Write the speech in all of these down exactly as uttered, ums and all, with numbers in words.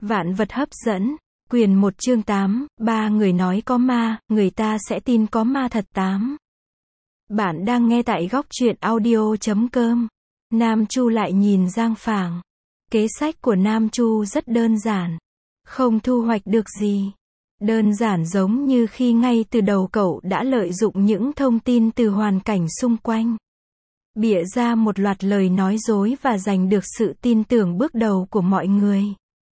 Vạn vật hấp dẫn. Quyền một chương tám, ba người nói có ma, người ta sẽ tin có ma thật tám. Bạn đang nghe tại góc truyện audio chấm com. Nam Chu lại nhìn Giang Phảng. Kế sách của Nam Chu rất đơn giản. Không thu hoạch được gì. Đơn giản giống như khi ngay từ đầu cậu đã lợi dụng những thông tin từ hoàn cảnh xung quanh. Bịa ra một loạt lời nói dối và giành được sự tin tưởng bước đầu của mọi người.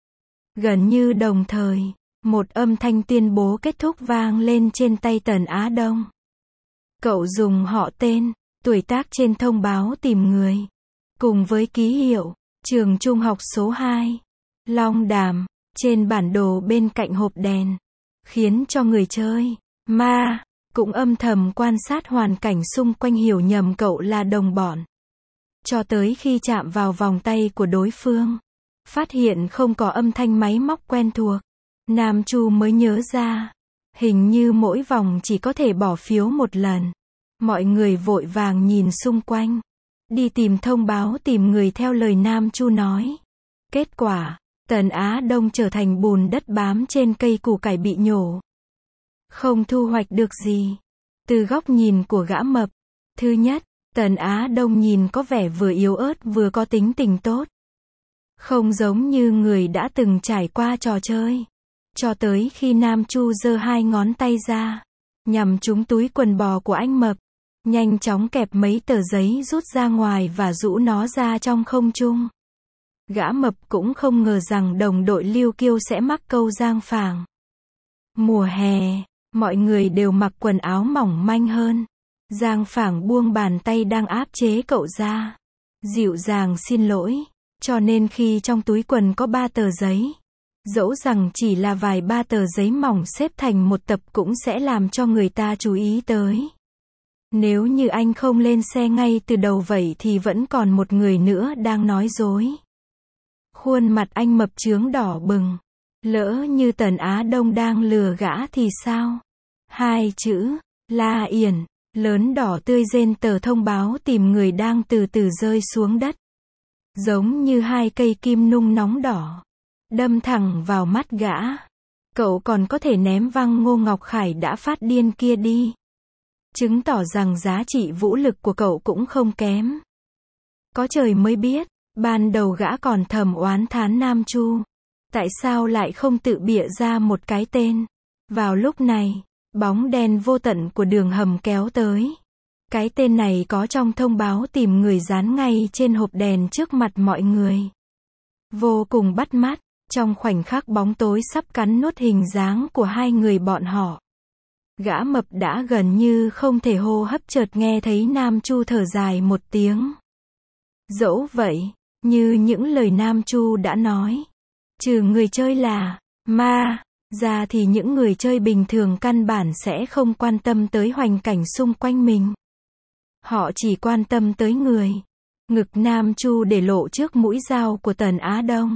Gần như đồng thời, một âm thanh tuyên bố kết thúc vang lên trên tay Tần Á Đông. Cậu dùng họ tên, tuổi tác trên thông báo tìm người, cùng với ký hiệu, trường trung học số hai, Long Đàm, trên bản đồ bên cạnh hộp đèn, khiến cho người chơi, ma, cũng âm thầm quan sát hoàn cảnh xung quanh hiểu nhầm cậu là đồng bọn. Cho tới khi chạm vào vòng tay của đối phương, phát hiện không có âm thanh máy móc quen thuộc, Nam Chu mới nhớ ra, hình như mỗi vòng chỉ có thể bỏ phiếu một lần. Mọi người vội vàng nhìn xung quanh, đi tìm thông báo tìm người theo lời Nam Chu nói. Kết quả, Tần Á Đông trở thành bùn đất bám trên cây củ cải bị nhổ. Không thu hoạch được gì. Từ góc nhìn của gã mập, thứ nhất, Tần Á Đông nhìn có vẻ vừa yếu ớt vừa có tính tình tốt. Không giống như người đã từng trải qua trò chơi. Cho tới khi Nam Chu giơ hai ngón tay ra, nhằm trúng túi quần bò của anh mập, nhanh chóng kẹp mấy tờ giấy rút ra ngoài và rũ nó ra trong không trung. Gã mập cũng không ngờ rằng đồng đội Lưu Kiêu sẽ mắc câu Giang Phảng. Mùa hè, mọi người đều mặc quần áo mỏng manh hơn. Giang Phảng buông bàn tay đang áp chế cậu ra, dịu dàng xin lỗi, cho nên khi trong túi quần có ba tờ giấy, dẫu rằng chỉ là vài ba tờ giấy mỏng xếp thành một tập cũng sẽ làm cho người ta chú ý tới. Nếu như anh không lên xe ngay từ đầu vậy thì vẫn còn một người nữa đang nói dối. Khuôn mặt anh mập chướng đỏ bừng. Lỡ như Tần Á Đông đang lừa gã thì sao? Hai chữ, La Yển, lớn đỏ tươi trên tờ thông báo tìm người đang từ từ rơi xuống đất. Giống như hai cây kim nung nóng đỏ, đâm thẳng vào mắt gã. Cậu còn có thể ném văng Ngô Ngọc Khải đã phát điên kia đi. Chứng tỏ rằng giá trị vũ lực của cậu cũng không kém. Có trời mới biết, ban đầu gã còn thầm oán thán Nam Chu. Tại sao lại không tự bịa ra một cái tên? Vào lúc này, bóng đen vô tận của đường hầm kéo tới. Cái tên này có trong thông báo tìm người dán ngay trên hộp đèn trước mặt mọi người. Vô cùng bắt mắt, trong khoảnh khắc bóng tối sắp cắn nuốt hình dáng của hai người bọn họ. Gã mập đã gần như không thể hô hấp chợt nghe thấy Nam Chu thở dài một tiếng. Dẫu vậy, như những lời Nam Chu đã nói, trừ người chơi là ma ra thì những người chơi bình thường căn bản sẽ không quan tâm tới hoàn cảnh xung quanh mình. Họ chỉ quan tâm tới người. Ngực Nam Chu để lộ trước mũi dao của Tần Á Đông.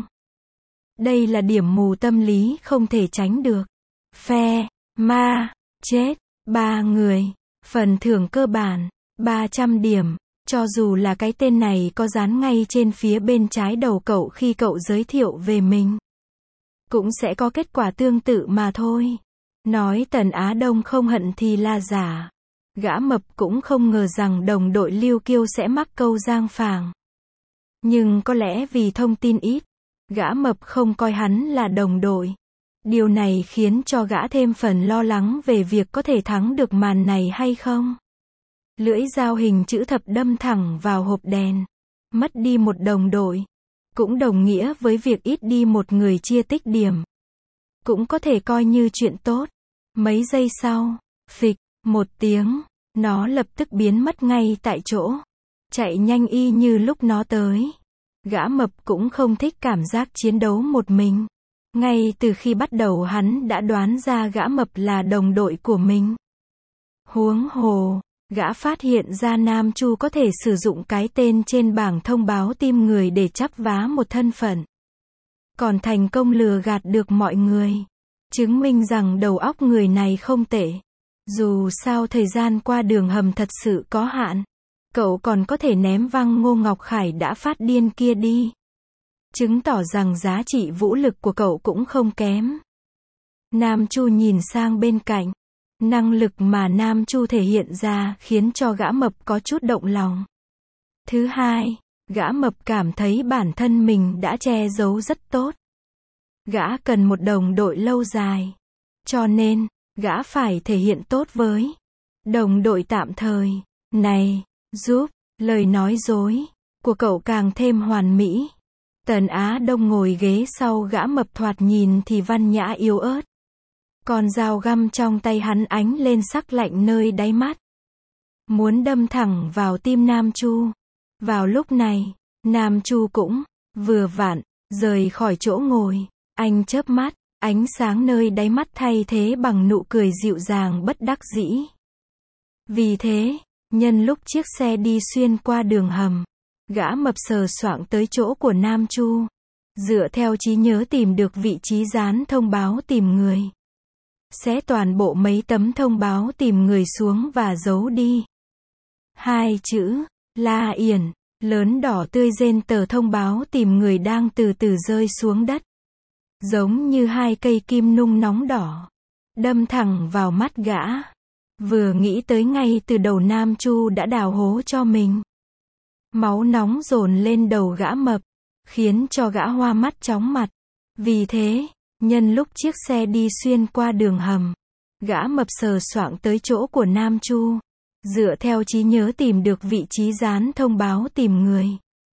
Đây là điểm mù tâm lý không thể tránh được. Phe, ma, chết, ba người, phần thưởng cơ bản, ba trăm điểm. Cho dù là cái tên này có dán ngay trên phía bên trái đầu cậu khi cậu giới thiệu về mình, cũng sẽ có kết quả tương tự mà thôi. Nói Tần Á Đông không hận thì là giả. Gã mập cũng không ngờ rằng đồng đội Lưu Kiêu sẽ mắc câu Giang Phảng. Nhưng có lẽ vì thông tin ít, gã mập không coi hắn là đồng đội. Điều này khiến cho gã thêm phần lo lắng về việc có thể thắng được màn này hay không. Lưỡi dao hình chữ thập đâm thẳng vào hộp đèn. Mất đi một đồng đội, cũng đồng nghĩa với việc ít đi một người chia tích điểm. Cũng có thể coi như chuyện tốt. Mấy giây sau, phịch, một tiếng, nó lập tức biến mất ngay tại chỗ. Chạy nhanh y như lúc nó tới. Gã mập cũng không thích cảm giác chiến đấu một mình. Ngay từ khi bắt đầu hắn đã đoán ra gã mập là đồng đội của mình. Huống hồ, gã phát hiện ra Nam Chu có thể sử dụng cái tên trên bảng thông báo tìm người để chắp vá một thân phận. Còn thành công lừa gạt được mọi người. Chứng minh rằng đầu óc người này không tệ. Dù sao thời gian qua đường hầm thật sự có hạn. Cậu còn có thể ném văng Ngô Ngọc Khải đã phát điên kia đi. chứng tỏ rằng giá trị vũ lực của cậu cũng không kém. Nam Chu nhìn sang bên cạnh. Năng lực mà Nam Chu thể hiện ra khiến cho gã mập có chút động lòng. Thứ hai, gã mập cảm thấy bản thân mình đã che giấu rất tốt. Gã cần một đồng đội lâu dài. Cho nên, gã phải thể hiện tốt với đồng đội tạm thời này, giúp lời nói dối của cậu càng thêm hoàn mỹ. Tần Á Đông ngồi ghế sau gã mập thoạt nhìn thì văn nhã yếu ớt. Con dao găm trong tay hắn ánh lên sắc lạnh nơi đáy mắt. Muốn đâm thẳng vào tim Nam Chu. Vào lúc này, Nam Chu cũng vừa vặn rời khỏi chỗ ngồi. Anh chớp mắt, ánh sáng nơi đáy mắt thay thế bằng nụ cười dịu dàng bất đắc dĩ. Vì thế, nhân lúc chiếc xe đi xuyên qua đường hầm, gã mập sờ soạng tới chỗ của Nam Chu. Dựa theo trí nhớ tìm được vị trí dán thông báo tìm người. Xé toàn bộ mấy tấm thông báo tìm người xuống và giấu đi. Hai chữ, La Yển, lớn đỏ tươi trên tờ thông báo tìm người đang từ từ rơi xuống đất. Giống như hai cây kim nung nóng đỏ. Đâm thẳng vào mắt gã. Vừa nghĩ tới ngay từ đầu Nam Chu đã đào hố cho mình. Máu nóng dồn lên đầu gã mập. Khiến cho gã hoa mắt chóng mặt. Vì thế, nhân lúc chiếc xe đi xuyên qua đường hầm, gã mập sờ soạng tới chỗ của Nam Chu. Dựa theo trí nhớ tìm được vị trí dán thông báo tìm người.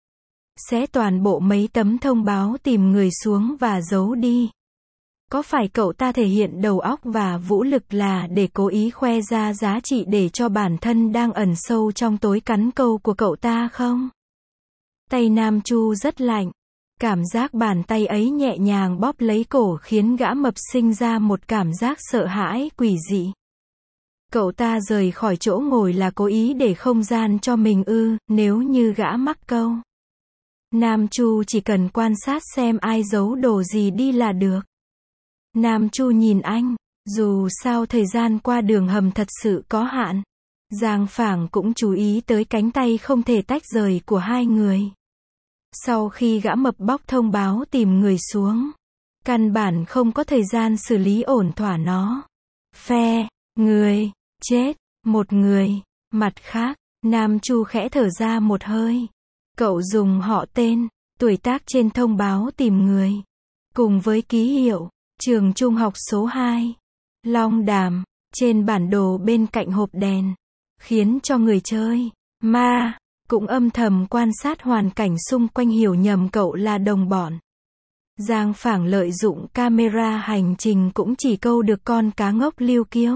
Xé toàn bộ mấy tấm thông báo tìm người xuống và giấu đi. Có phải cậu ta thể hiện đầu óc và vũ lực là để cố ý khoe ra giá trị để cho bản thân đang ẩn sâu trong tối cắn câu của cậu ta không? Tay Nam Chu rất lạnh. Cảm giác bàn tay ấy nhẹ nhàng bóp lấy cổ khiến gã mập sinh ra một cảm giác sợ hãi quỷ dị. Cậu ta rời khỏi chỗ ngồi là cố ý để không gian cho mình ư, nếu như gã mắc câu. Nam Chu chỉ cần quan sát xem ai giấu đồ gì đi là được. Nam Chu nhìn anh, dù sao thời gian qua đường hầm thật sự có hạn. Giang Phảng cũng chú ý tới cánh tay không thể tách rời của hai người. Sau khi gã mập bóc thông báo tìm người xuống, căn bản không có thời gian xử lý ổn thỏa nó. Phe, người, chết, một người. Mặt khác, Nam Chu khẽ thở ra một hơi. Cậu dùng họ tên, tuổi tác trên thông báo tìm người. Cùng với ký hiệu, trường trung học số hai. Long Đàm, trên bản đồ bên cạnh hộp đèn. Khiến cho người chơi, ma, cũng âm thầm quan sát hoàn cảnh xung quanh hiểu nhầm cậu là đồng bọn. Giang Phảng lợi dụng camera hành trình cũng chỉ câu được con cá ngốc Lưu Kiêu.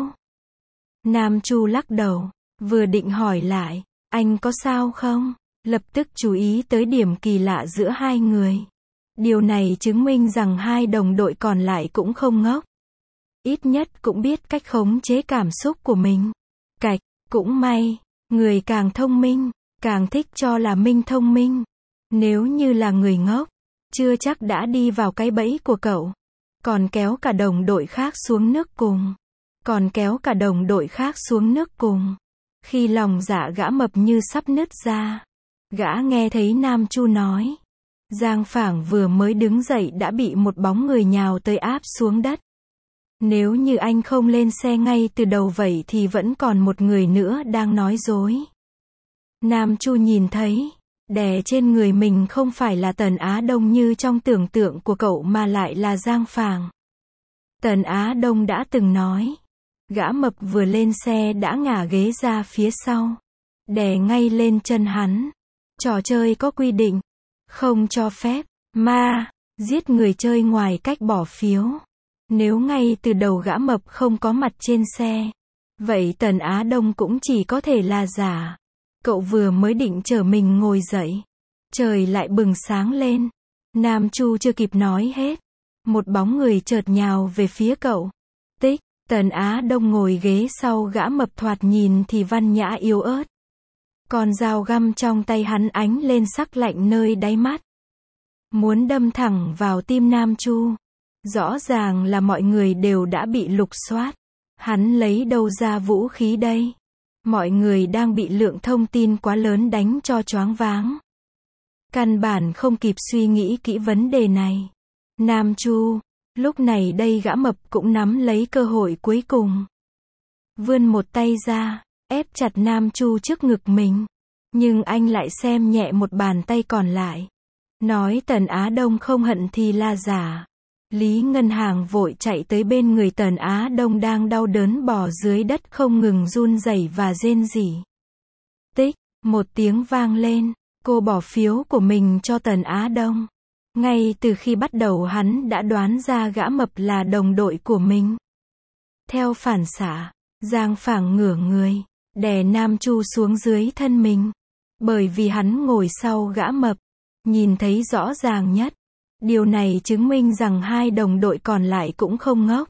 Nam Chu lắc đầu, vừa định hỏi lại, anh có sao không? Lập tức chú ý tới điểm kỳ lạ giữa hai người. Điều này chứng minh rằng hai đồng đội còn lại cũng không ngốc. Ít nhất cũng biết cách khống chế cảm xúc của mình. Cạch, cũng may, người càng thông minh, càng thích cho là mình thông minh. Nếu như là người ngốc, chưa chắc đã đi vào cái bẫy của cậu. Còn kéo cả đồng đội khác xuống nước cùng. Còn kéo cả đồng đội khác xuống nước cùng. Khi lòng dạ gã mập như sắp nứt ra, gã nghe thấy Nam Chu nói. Giang Phảng vừa mới đứng dậy đã bị một bóng người nhào tới áp xuống đất. Nếu như anh không lên xe ngay từ đầu vậy thì vẫn còn một người nữa đang nói dối. Nam Chu nhìn thấy, đè trên người mình không phải là Tần Á Đông như trong tưởng tượng của cậu mà lại là Giang Phảng. Tần Á Đông đã từng nói, gã mập vừa lên xe đã ngả ghế ra phía sau, đè ngay lên chân hắn. Trò chơi có quy định, không cho phép ma giết người chơi ngoài cách bỏ phiếu. Nếu ngay từ đầu gã mập không có mặt trên xe, vậy Tần Á Đông cũng chỉ có thể là giả. Cậu vừa mới định chở mình ngồi dậy, trời lại bừng sáng lên. Nam Chu chưa kịp nói hết, một bóng người chợt nhào về phía cậu. Tích, Tần Á Đông ngồi ghế sau gã mập thoạt nhìn thì văn nhã yếu ớt. Con dao găm trong tay hắn ánh lên sắc lạnh nơi đáy mắt. Muốn đâm thẳng vào tim Nam Chu. Rõ ràng là mọi người đều đã bị lục soát. Hắn lấy đâu ra vũ khí đây? Mọi người đang bị lượng thông tin quá lớn đánh cho choáng váng. Căn bản không kịp suy nghĩ kỹ vấn đề này. Nam Chu, lúc này đây gã mập cũng nắm lấy cơ hội cuối cùng. Vươn một tay ra, ép chặt Nam Chu trước ngực mình. Nhưng anh lại xem nhẹ một bàn tay còn lại. Nói Tần Á Đông không hận thì là giả. Lý Ngân Hàng vội chạy tới bên người Tần Á Đông đang đau đớn bò dưới đất không ngừng run rẩy và rên rỉ. Tích, một tiếng vang lên, cô bỏ phiếu của mình cho Tần Á Đông. Ngay từ khi bắt đầu hắn đã đoán ra gã mập là đồng đội của mình. Theo phản xạ, Giang Phảng ngửa người, đè Nam Chu xuống dưới thân mình. Bởi vì hắn ngồi sau gã mập, nhìn thấy rõ ràng nhất. Điều này chứng minh rằng hai đồng đội còn lại cũng không ngốc.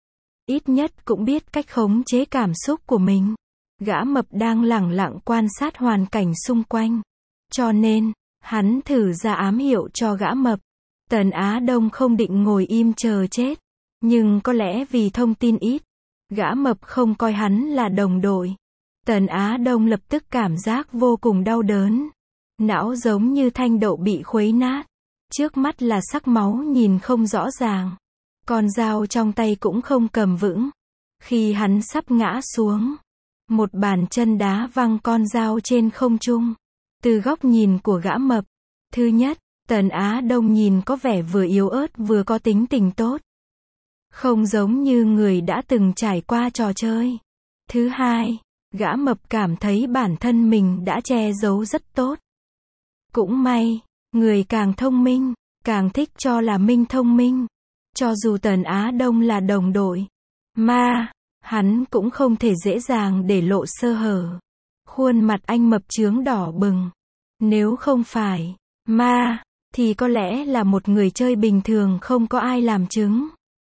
Ít nhất cũng biết cách khống chế cảm xúc của mình. Gã mập đang lẳng lặng quan sát hoàn cảnh xung quanh. Cho nên, hắn thử ra ám hiệu cho gã mập. Tần Á Đông không định ngồi im chờ chết. Nhưng có lẽ vì thông tin ít, gã mập không coi hắn là đồng đội. Tần Á Đông lập tức cảm giác vô cùng đau đớn. Não giống như thanh đậu bị khuấy nát. Trước mắt là sắc máu nhìn không rõ ràng. Con dao trong tay cũng không cầm vững. Khi hắn sắp ngã xuống, một bàn chân đá văng con dao trên không trung. Từ góc nhìn của gã mập, thứ nhất, Tần Á Đông nhìn có vẻ vừa yếu ớt vừa có tính tình tốt. Không giống như người đã từng trải qua trò chơi. Thứ hai, gã mập cảm thấy bản thân mình đã che giấu rất tốt. Cũng may, người càng thông minh, càng thích cho là mình thông minh. Cho dù Tần Á Đông là đồng đội, mà, hắn cũng không thể dễ dàng để lộ sơ hở. Khuôn mặt anh mập chướng đỏ bừng. Nếu không phải, mà, thì có lẽ là một người chơi bình thường không có ai làm chứng.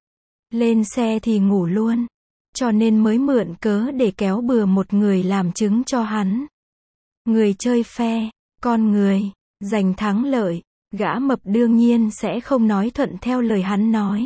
Lên xe thì ngủ luôn. Cho nên mới mượn cớ để kéo bừa một người làm chứng cho hắn. Người chơi phe, con người, giành thắng lợi, gã mập đương nhiên sẽ không nói thuận theo lời hắn nói.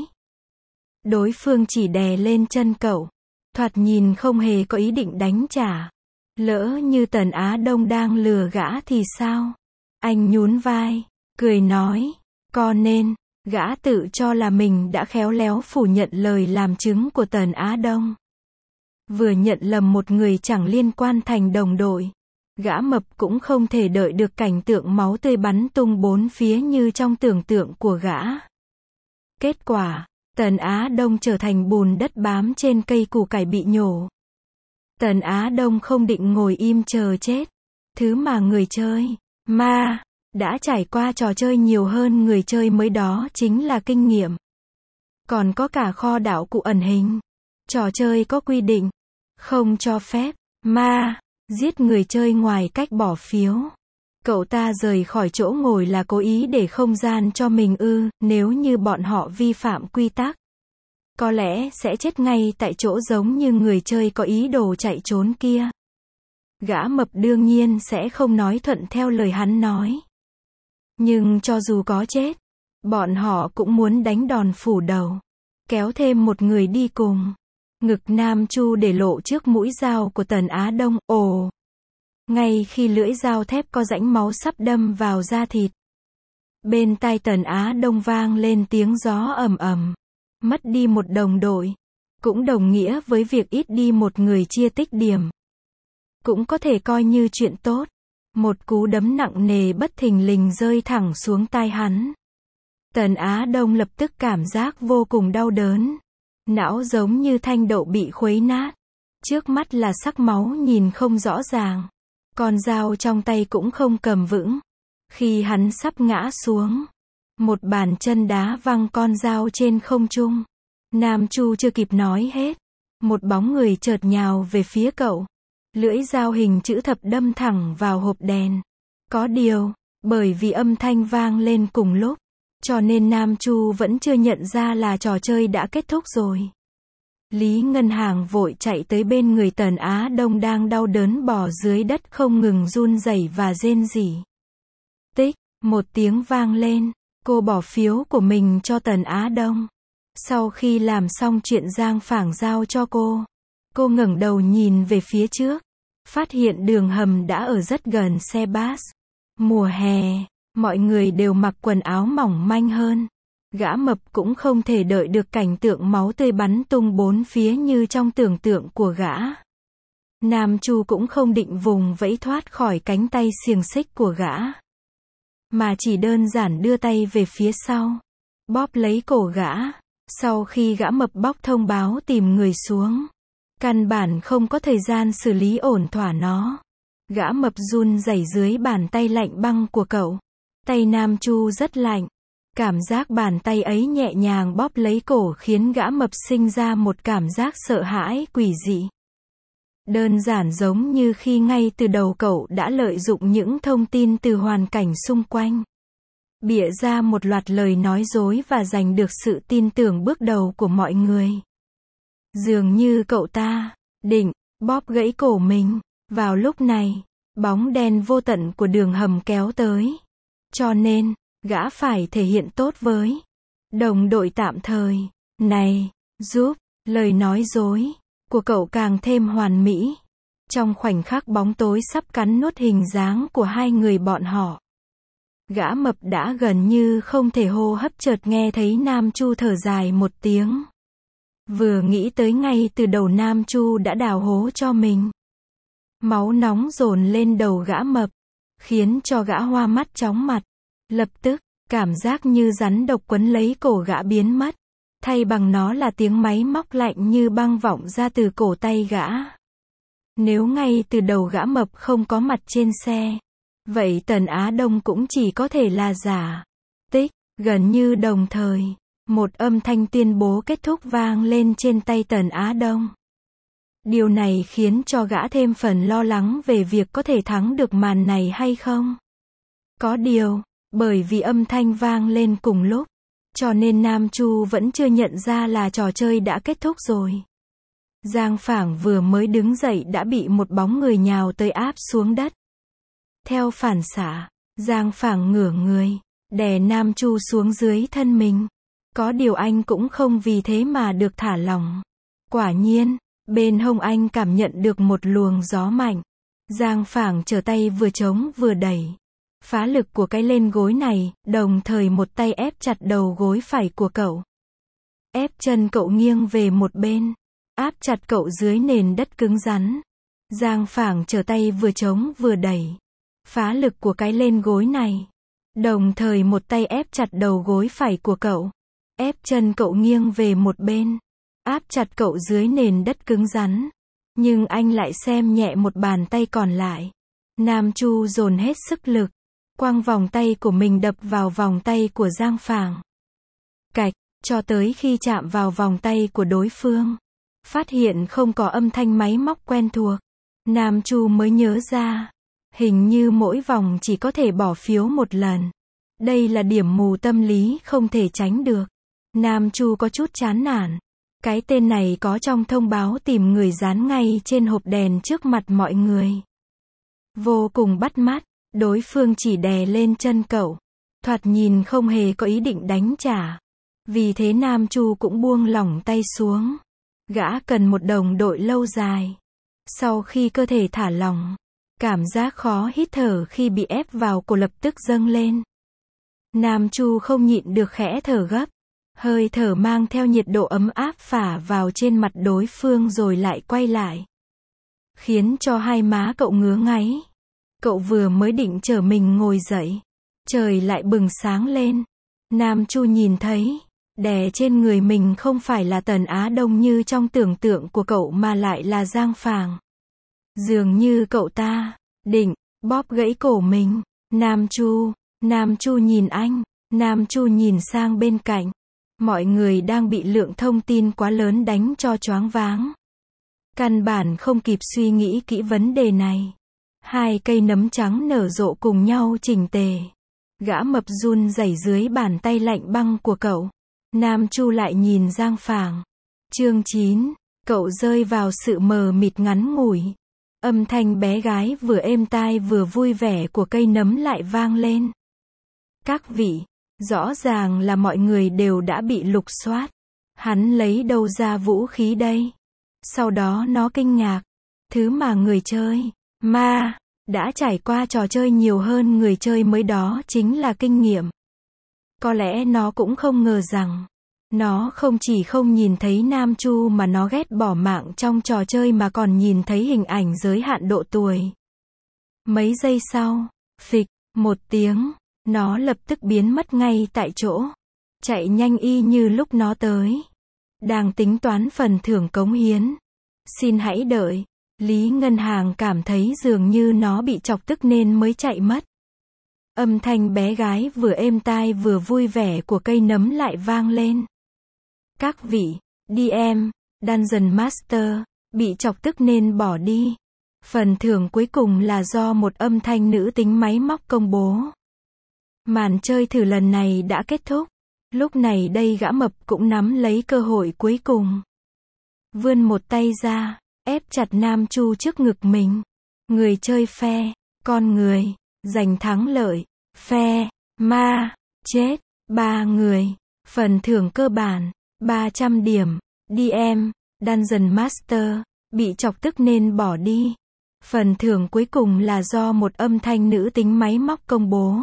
Đối phương chỉ đè lên chân cậu, thoạt nhìn không hề có ý định đánh trả. Lỡ như Tần Á Đông đang lừa gã thì sao? Anh nhún vai, cười nói, có nên, gã tự cho là mình đã khéo léo phủ nhận lời làm chứng của Tần Á Đông. Vừa nhận lầm một người chẳng liên quan thành đồng đội. Gã mập cũng không thể đợi được cảnh tượng máu tươi bắn tung bốn phía như trong tưởng tượng của gã. Kết quả, Tần Á Đông trở thành bùn đất bám trên cây củ cải bị nhổ. Tần Á Đông không định ngồi im chờ chết. Thứ mà người chơi, mà, đã trải qua trò chơi nhiều hơn người chơi mới đó chính là kinh nghiệm. Còn có cả kho đạo cụ ẩn hình. Trò chơi có quy định, không cho phép, mà, giết người chơi ngoài cách bỏ phiếu. Cậu ta rời khỏi chỗ ngồi là cố ý để không gian cho mình ư, nếu như bọn họ vi phạm quy tắc. Có lẽ sẽ chết ngay tại chỗ giống như người chơi có ý đồ chạy trốn kia. Gã mập đương nhiên sẽ không nói thuận theo lời hắn nói. Nhưng cho dù có chết, bọn họ cũng muốn đánh đòn phủ đầu. Kéo thêm một người đi cùng. Ngực Nam Chu để lộ trước mũi dao của Tần Á Đông, ồ. Ngay khi lưỡi dao thép có rãnh máu sắp đâm vào da thịt. Bên tai Tần Á Đông vang lên tiếng gió ầm ầm. Mất đi một đồng đội. Cũng đồng nghĩa với việc ít đi một người chia tích điểm. Cũng có thể coi như chuyện tốt. Một cú đấm nặng nề bất thình lình rơi thẳng xuống tai hắn. Tần Á Đông lập tức cảm giác vô cùng đau đớn. Não giống như thanh đậu bị khuấy nát. Trước mắt là sắc máu nhìn không rõ ràng. Con dao trong tay cũng không cầm vững. Khi hắn sắp ngã xuống, một bàn chân đá văng con dao trên không trung. Nam Chu chưa kịp nói hết. Một bóng người chợt nhào về phía cậu. Lưỡi dao hình chữ thập đâm thẳng vào hộp đèn. Có điều, bởi vì âm thanh vang lên cùng lúc, cho nên Nam Chu vẫn chưa nhận ra là trò chơi đã kết thúc rồi. Lý Ngân Hàng vội chạy tới bên người Tần Á Đông đang đau đớn bò dưới đất không ngừng run rẩy và rên rỉ. Tích, một tiếng vang lên, cô bỏ phiếu của mình cho Tần Á Đông. Sau khi làm xong chuyện Giang Phảng giao cho cô, cô ngẩng đầu nhìn về phía trước, phát hiện đường hầm đã ở rất gần xe bus. Mùa hè, Mọi người đều mặc quần áo mỏng manh hơn. Gã mập cũng không thể đợi được cảnh tượng máu tươi bắn tung bốn phía như trong tưởng tượng của gã. Nam Chu cũng không định vùng vẫy thoát khỏi cánh tay xiềng xích của gã, mà chỉ đơn giản đưa tay về phía sau, bóp lấy cổ gã. Sau khi gã mập bóc thông báo tìm người xuống, căn bản không có thời gian xử lý ổn thỏa nó. Gã mập run rẩy dưới bàn tay lạnh băng của cậu. Tay Nam Chu rất lạnh. Cảm giác bàn tay ấy nhẹ nhàng bóp lấy cổ khiến gã mập sinh ra một cảm giác sợ hãi quỷ dị. Đơn giản giống như khi ngay từ đầu cậu đã lợi dụng những thông tin từ hoàn cảnh xung quanh, bịa ra một loạt lời nói dối và giành được sự tin tưởng bước đầu của mọi người. Dường như cậu ta định bóp gãy cổ mình. Vào lúc này, bóng đen vô tận của đường hầm kéo tới. Cho nên, gã phải thể hiện tốt với đồng đội tạm thời này, giúp lời nói dối của cậu càng thêm hoàn mỹ. Trong khoảnh khắc bóng tối sắp cắn nuốt hình dáng của hai người bọn họ, gã mập đã gần như không thể hô hấp, chợt nghe thấy Nam Chu thở dài một tiếng. Vừa nghĩ tới ngay từ đầu Nam Chu đã đào hố cho mình. Máu nóng dồn lên đầu gã mập, khiến cho gã hoa mắt chóng mặt. Lập tức, cảm giác như rắn độc quấn lấy cổ gã biến mất. Thay bằng nó là tiếng máy móc lạnh như băng vọng ra từ cổ tay gã. Nếu ngay từ đầu gã mập không có mặt trên xe, vậy Tần Á Đông cũng chỉ có thể là giả. Tích, gần như đồng thời, một âm thanh tuyên bố kết thúc vang lên trên tay Tần Á Đông. Điều này khiến cho gã thêm phần lo lắng về việc có thể thắng được màn này hay không. Có điều, bởi vì âm thanh vang lên cùng lúc, cho nên Nam Chu vẫn chưa nhận ra là trò chơi đã kết thúc rồi. Giang Phảng vừa mới đứng dậy đã bị một bóng người nhào tới áp xuống đất. Theo phản xạ, Giang Phảng ngửa người, đè Nam Chu xuống dưới thân mình. Có điều anh cũng không vì thế mà được thả lỏng. Quả nhiên, bên hông anh cảm nhận được một luồng gió mạnh. Giang Phảng trở tay vừa chống vừa đẩy. Phá lực của cái lên gối này, đồng thời một tay ép chặt đầu gối phải của cậu. Ép chân cậu nghiêng về một bên, áp chặt cậu dưới nền đất cứng rắn. Giang Phảng trở tay vừa chống vừa đẩy. Phá lực của cái lên gối này, đồng thời một tay ép chặt đầu gối phải của cậu. Ép chân cậu nghiêng về một bên, áp chặt cậu dưới nền đất cứng rắn. Nhưng anh lại xem nhẹ một bàn tay còn lại. Nam Chu dồn hết sức lực, quăng vòng tay của mình đập vào vòng tay của Giang Phảng. Cạch, cho tới khi chạm vào vòng tay của đối phương, phát hiện không có âm thanh máy móc quen thuộc, Nam Chu mới nhớ ra, hình như mỗi vòng chỉ có thể bỏ phiếu một lần. Đây là điểm mù tâm lý không thể tránh được. Nam Chu có chút chán nản. Cái tên này có trong thông báo tìm người dán ngay trên hộp đèn trước mặt mọi người. Vô cùng bắt mắt, đối phương chỉ đè lên chân cậu. Thoạt nhìn không hề có ý định đánh trả. Vì thế Nam Chu cũng buông lỏng tay xuống. Gã cần một đồng đội lâu dài. Sau khi cơ thể thả lỏng, cảm giác khó hít thở khi bị ép vào cổ lập tức dâng lên. Nam Chu không nhịn được khẽ thở gấp. Hơi thở mang theo nhiệt độ ấm áp phả vào trên mặt đối phương rồi lại quay lại, khiến cho hai má cậu ngứa ngáy. Cậu vừa mới định trở mình ngồi dậy, trời lại bừng sáng lên. Nam Chu nhìn thấy, đè trên người mình không phải là Tần Á Đông như trong tưởng tượng của cậu mà lại là Giang Phảng. Dường như cậu ta định bóp gãy cổ mình. Nam Chu, Nam Chu nhìn anh, Nam Chu nhìn sang bên cạnh. Mọi người đang bị lượng thông tin quá lớn đánh cho choáng váng. Căn bản không kịp suy nghĩ kỹ vấn đề này. Hai cây nấm trắng nở rộ cùng nhau chỉnh tề. Gã mập run rẩy dưới bàn tay lạnh băng của cậu. Nam Chu lại nhìn Giang Phảng. Chương chín, cậu rơi vào sự mờ mịt ngắn ngủi. Âm thanh bé gái vừa êm tai vừa vui vẻ của cây nấm lại vang lên. Các vị, rõ ràng là mọi người đều đã bị lục soát. Hắn lấy đâu ra vũ khí đây? Sau đó nó kinh ngạc. Thứ mà người chơi ma Đã trải qua trò chơi nhiều hơn người chơi mới, đó chính là kinh nghiệm. Có lẽ nó cũng không ngờ rằng, nó không chỉ không nhìn thấy Nam Chu mà nó ghét bỏ mạng trong trò chơi mà còn nhìn thấy hình ảnh giới hạn độ tuổi. Mấy giây sau, phịch, một tiếng, nó lập tức biến mất ngay tại chỗ. Chạy nhanh y như lúc nó tới. Đang tính toán phần thưởng cống hiến. Xin hãy đợi. Lý Ngân Hàng cảm thấy dường như nó bị chọc tức nên mới chạy mất. Âm thanh bé gái vừa êm tai vừa vui vẻ của cây nấm lại vang lên. Các vị, đê em, Dungeon Master, bị chọc tức nên bỏ đi. Phần thưởng cuối cùng là do một âm thanh nữ tính máy móc công bố. Màn chơi thử lần này đã kết thúc. Lúc này đây gã mập cũng nắm lấy cơ hội cuối cùng. Vươn một tay ra, ép chặt Nam Chu trước ngực mình. Người chơi phe, con người, giành thắng lợi. Phe, ma, chết, ba người. Phần thưởng cơ bản, ba trăm điểm. đê em, Dungeon Master, bị chọc tức nên bỏ đi. Phần thưởng cuối cùng là do một âm thanh nữ tính máy móc công bố.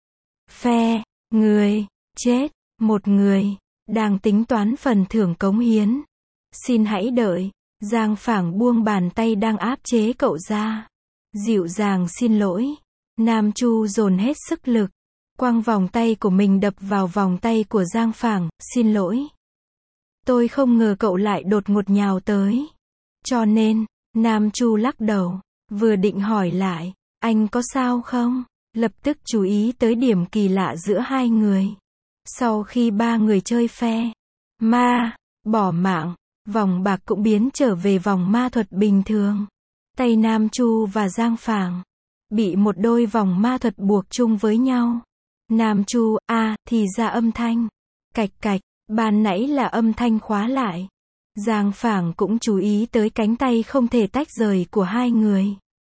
Phe, người, chết, một người, đang tính toán phần thưởng cống hiến. Xin hãy đợi. Giang Phảng buông bàn tay đang áp chế cậu ra. Dịu dàng xin lỗi. Nam Chu dồn hết sức lực. Quăng vòng tay của mình đập vào vòng tay của Giang Phảng. Xin lỗi. Tôi không ngờ cậu lại đột ngột nhào tới. Cho nên, Nam Chu lắc đầu. Vừa định hỏi lại, anh có sao không? Lập tức chú ý tới điểm kỳ lạ giữa hai người. Sau khi ba người chơi phe, ma, bỏ mạng, vòng bạc cũng biến trở về vòng ma thuật bình thường. Tay Nam Chu và Giang Phảng bị một đôi vòng ma thuật buộc chung với nhau. Nam Chu, a, à, thì ra âm thanh. Cạch cạch, ban nãy là âm thanh khóa lại. Giang Phảng cũng chú ý tới cánh tay không thể tách rời của hai người.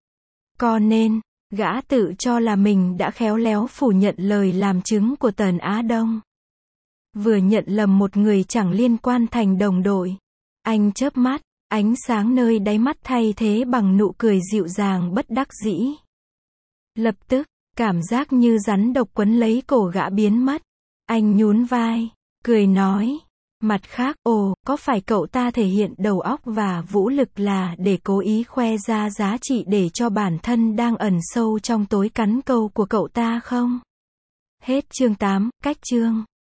Có nên, gã tự cho là mình đã khéo léo phủ nhận lời làm chứng của Tần Á Đông. Vừa nhận lầm một người chẳng liên quan thành đồng đội. Anh chớp mắt, ánh sáng nơi đáy mắt thay thế bằng nụ cười dịu dàng bất đắc dĩ. Lập tức, cảm giác như rắn độc quấn lấy cổ gã biến mất. Anh nhún vai, cười nói. Mặt khác, ồ, có phải cậu ta thể hiện đầu óc và vũ lực là để cố ý khoe ra giá trị để cho bản thân đang ẩn sâu trong tối cắn câu của cậu ta không? Hết chương tám, cách chương.